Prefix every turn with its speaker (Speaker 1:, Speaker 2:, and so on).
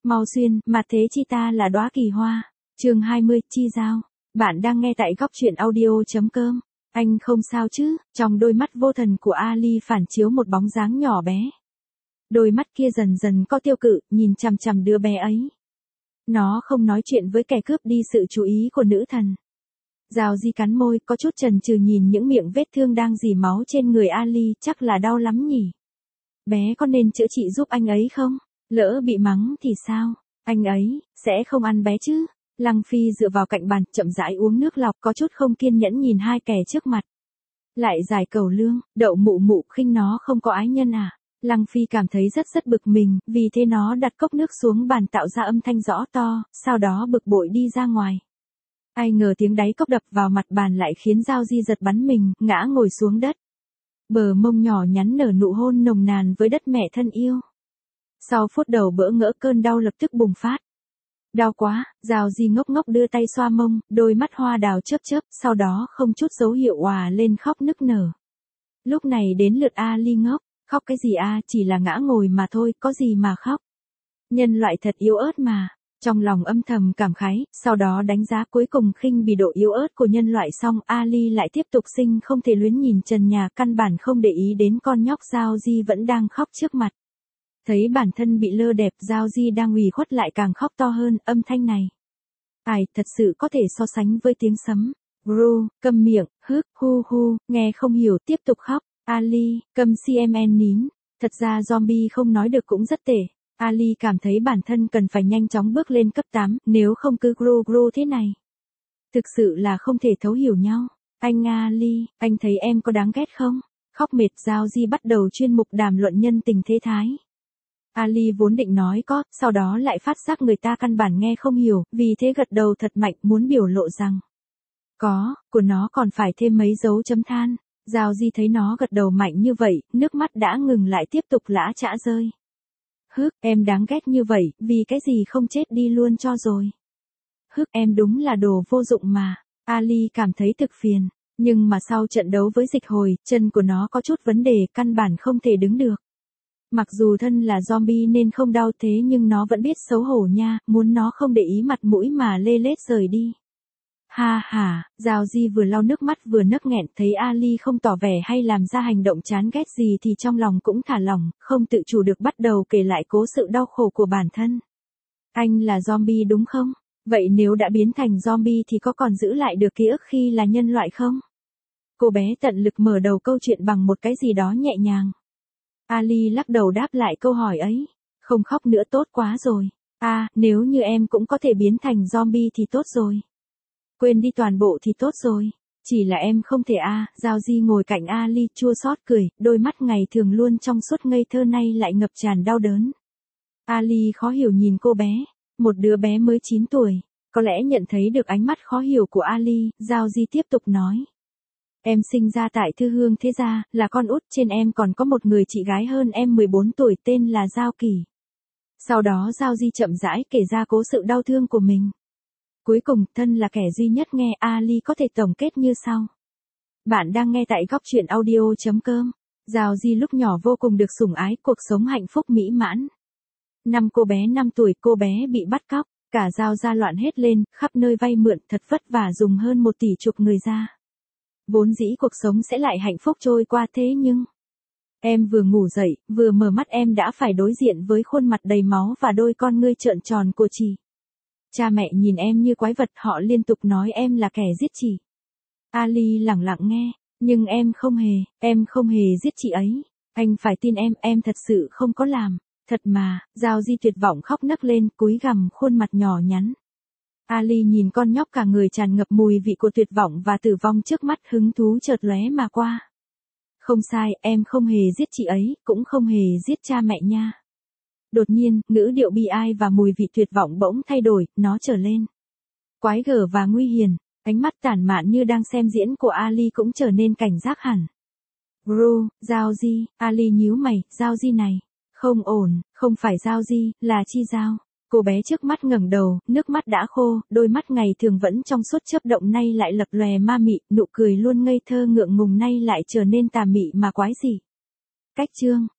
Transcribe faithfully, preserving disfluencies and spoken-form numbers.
Speaker 1: Mau xuyên, mà thế chi ta là đóa kỳ hoa. Chương hai mươi, chi giao. Bạn đang nghe tại góc truyện audio chấm com. Anh không sao chứ? Trong đôi mắt vô thần của Ali phản chiếu một bóng dáng nhỏ bé. Đôi mắt kia dần dần có tiêu cự, nhìn chằm chằm đứa bé ấy. Nó không nói chuyện với kẻ cướp đi sự chú ý của nữ thần. Giao Di cắn môi, có chút chần chừ nhìn những miệng vết thương đang rỉ máu trên người Ali, chắc là đau lắm nhỉ. Bé có nên chữa trị giúp anh ấy không? Lỡ bị mắng thì sao? Anh ấy sẽ không ăn bé chứ? Lăng Phi dựa vào cạnh bàn, chậm rãi uống nước lọc, có chút không kiên nhẫn nhìn hai kẻ trước mặt. Lại giải cầu lương, Đậu Mụ Mụ khinh nó không có ái nhân à? Lăng Phi cảm thấy rất rất bực mình, vì thế nó đặt cốc nước xuống bàn tạo ra âm thanh rõ to, sau đó bực bội đi ra ngoài. Ai ngờ tiếng đáy cốc đập vào mặt bàn lại khiến Giao Di giật bắn mình, ngã ngồi xuống đất. Bờ mông nhỏ nhắn nở nụ hôn nồng nàn với đất mẹ thân yêu. Sau phút đầu bỡ ngỡ, cơn đau lập tức bùng phát. Đau quá, Giao Di ngốc ngốc đưa tay xoa mông, đôi mắt hoa đào chớp chớp, sau đó không chút dấu hiệu òa lên khóc nức nở. Lúc này đến lượt Ali ngốc, khóc cái gì a, chỉ là ngã ngồi mà thôi, có gì mà khóc. Nhân loại thật yếu ớt mà. Trong lòng âm thầm cảm khái, sau đó đánh giá cuối cùng khinh bỉ độ yếu ớt của nhân loại xong, Ali lại tiếp tục sinh không thể luyến nhìn trần nhà, căn bản không để ý đến con nhóc Giao Di vẫn đang khóc trước mặt. Thấy bản thân bị lơ đẹp, Giao Di đang ủy khuất lại càng khóc to hơn, âm thanh này. Ai, thật sự có thể so sánh với tiếng sấm. Gru, câm miệng, hức, hu hu, nghe không hiểu, tiếp tục khóc. Ali, câm cmn nín. Thật ra zombie không nói được cũng rất tệ. Ali cảm thấy bản thân cần phải nhanh chóng bước lên cấp tám, nếu không cứ gru gru thế này. Thực sự là không thể thấu hiểu nhau. Anh Ali, anh thấy em có đáng ghét không? Khóc mệt, Giao Di bắt đầu chuyên mục đàm luận nhân tình thế thái. Ali vốn định nói có, sau đó lại phát giác người ta căn bản nghe không hiểu, vì thế gật đầu thật mạnh muốn biểu lộ rằng. Có, của nó còn phải thêm mấy dấu chấm than. Giao Di thấy nó gật đầu mạnh như vậy, nước mắt đã ngừng lại tiếp tục lã chã rơi. Hức, em đáng ghét như vậy, vì cái gì không chết đi luôn cho rồi. Hức, em đúng là đồ vô dụng mà. Ali cảm thấy thực phiền, nhưng mà sau trận đấu với Dịch Hồi, chân của nó có chút vấn đề, căn bản không thể đứng được. Mặc dù thân là zombie nên không đau thế nhưng nó vẫn biết xấu hổ nha, muốn nó không để ý mặt mũi mà lê lết rời đi. Ha ha, Giao Di vừa lau nước mắt vừa nấc nghẹn, thấy Ali không tỏ vẻ hay làm ra hành động chán ghét gì thì trong lòng cũng thả lỏng, không tự chủ được bắt đầu kể lại cố sự đau khổ của bản thân. Anh là zombie đúng không? Vậy nếu đã biến thành zombie thì có còn giữ lại được ký ức khi là nhân loại không? Cô bé tận lực mở đầu câu chuyện bằng một cái gì đó nhẹ nhàng. Ali lắc đầu đáp lại câu hỏi ấy. Không khóc nữa tốt quá rồi. À, nếu như em cũng có thể biến thành zombie thì tốt rồi. Quên đi toàn bộ thì tốt rồi. Chỉ là em không thể a. À. Giao Di ngồi cạnh Ali chua xót cười, đôi mắt ngày thường luôn trong suốt ngây thơ nay lại ngập tràn đau đớn. Ali khó hiểu nhìn cô bé, một đứa bé mới chín tuổi, có lẽ nhận thấy được ánh mắt khó hiểu của Ali, Giao Di tiếp tục nói. Em sinh ra tại Thư Hương Thế Gia, là con út, trên em còn có một người chị gái hơn em mười bốn tuổi tên là Giao Kỳ. Sau đó Giao Di chậm rãi kể ra cố sự đau thương của mình. Cuối cùng, thân là kẻ duy nhất nghe, Ali có thể tổng kết như sau. Bạn đang nghe tại góc truyện audio chấm com. Giao Di lúc nhỏ vô cùng được sủng ái, cuộc sống hạnh phúc mỹ mãn. Năm cô bé năm tuổi, cô bé bị bắt cóc, cả Giao gia loạn hết lên, khắp nơi vay mượn, thật vất vả dùng hơn một tỷ chục người ra. Vốn dĩ cuộc sống sẽ lại hạnh phúc trôi qua thế nhưng... Em vừa ngủ dậy, vừa mở mắt em đã phải đối diện với khuôn mặt đầy máu và đôi con ngươi trợn tròn của chị. Cha mẹ nhìn em như quái vật, họ liên tục nói em là kẻ giết chị. Ali lẳng lặng nghe, nhưng em không hề, em không hề giết chị ấy. Anh phải tin em, em thật sự không có làm. Thật mà, Giao Di tuyệt vọng khóc nấc lên, cúi gằm khuôn mặt nhỏ nhắn. Ali nhìn con nhóc cả người tràn ngập mùi vị của tuyệt vọng và tử vong trước mắt, hứng thú chợt lóe mà qua. Không sai, em không hề giết chị ấy, cũng không hề giết cha mẹ nha. Đột nhiên, ngữ điệu bi ai và mùi vị tuyệt vọng bỗng thay đổi, nó trở lên quái gở và nguy hiểm, ánh mắt tản mạn như đang xem diễn của Ali cũng trở nên cảnh giác hẳn. Gru, Giao Di, Ali nhíu mày, Giao Di này, không ổn, không phải Giao Di, là Chi Giao. Cô bé trước mắt ngẩng đầu, nước mắt đã khô, đôi mắt ngày thường vẫn trong suốt chớp động nay lại lập lòe ma mị, nụ cười luôn ngây thơ ngượng ngùng nay lại trở nên tà mị mà quái dị. Cách chương